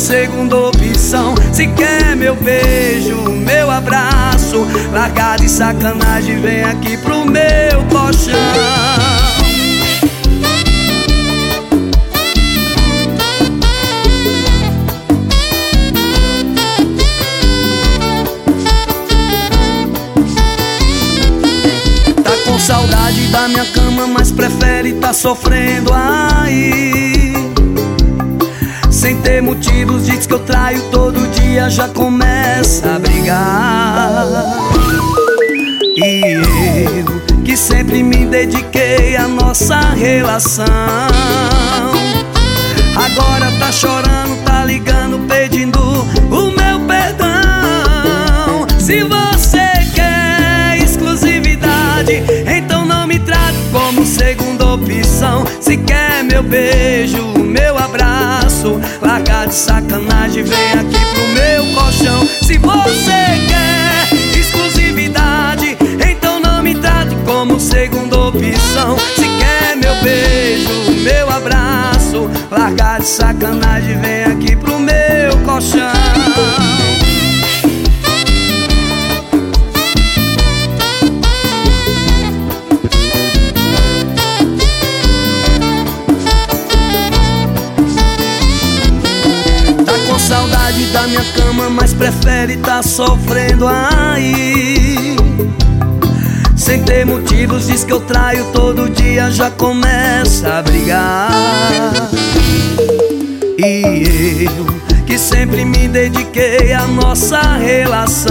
segunda opção. Se quer meu beijo, meu abraço, larga de sacanagem, vem aqui pro meu colchão. Saudade da minha cama, mas prefere tá sofrendo aí. Sem ter motivos, diz que eu traio todo dia, já começa a brigar. E eu, que sempre me dediquei à nossa relação, agora tá chorando, tá ligando, pedindo o meu perdão. Se você quer exclusividade, então não me trate como segunda opção. Se quer meu beijo, meu abraço, larga de sacanagem, vem aqui pro meu colchão. Se você quer exclusividade, então não me trate como segunda opção. Se quer meu beijo, meu abraço, larga de sacanagem, vem aqui pro meu colchão. Saudade da minha cama, mas prefere tá sofrendo aí. Sem ter motivos, diz que eu traio todo dia, já começa a brigar. E eu, que sempre me dediquei à nossa relação,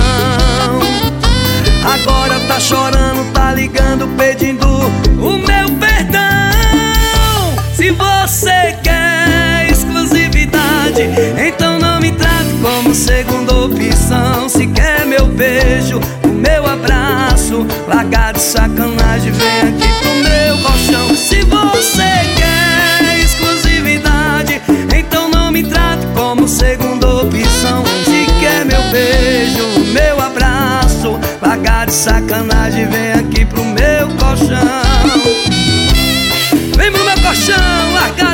agora tá chorando, tá ligando, pedindo o meu perdão. Se você quer exclusividade, então não me trate como segunda opção. Se quer meu beijo, o meu abraço, larga de sacanagem, vem aqui pro meu colchão. Se você quer exclusividade, então não me trate como segunda opção. Se quer meu beijo, meu abraço, larga de sacanagem, vem aqui pro meu colchão. Vem pro meu colchão, larga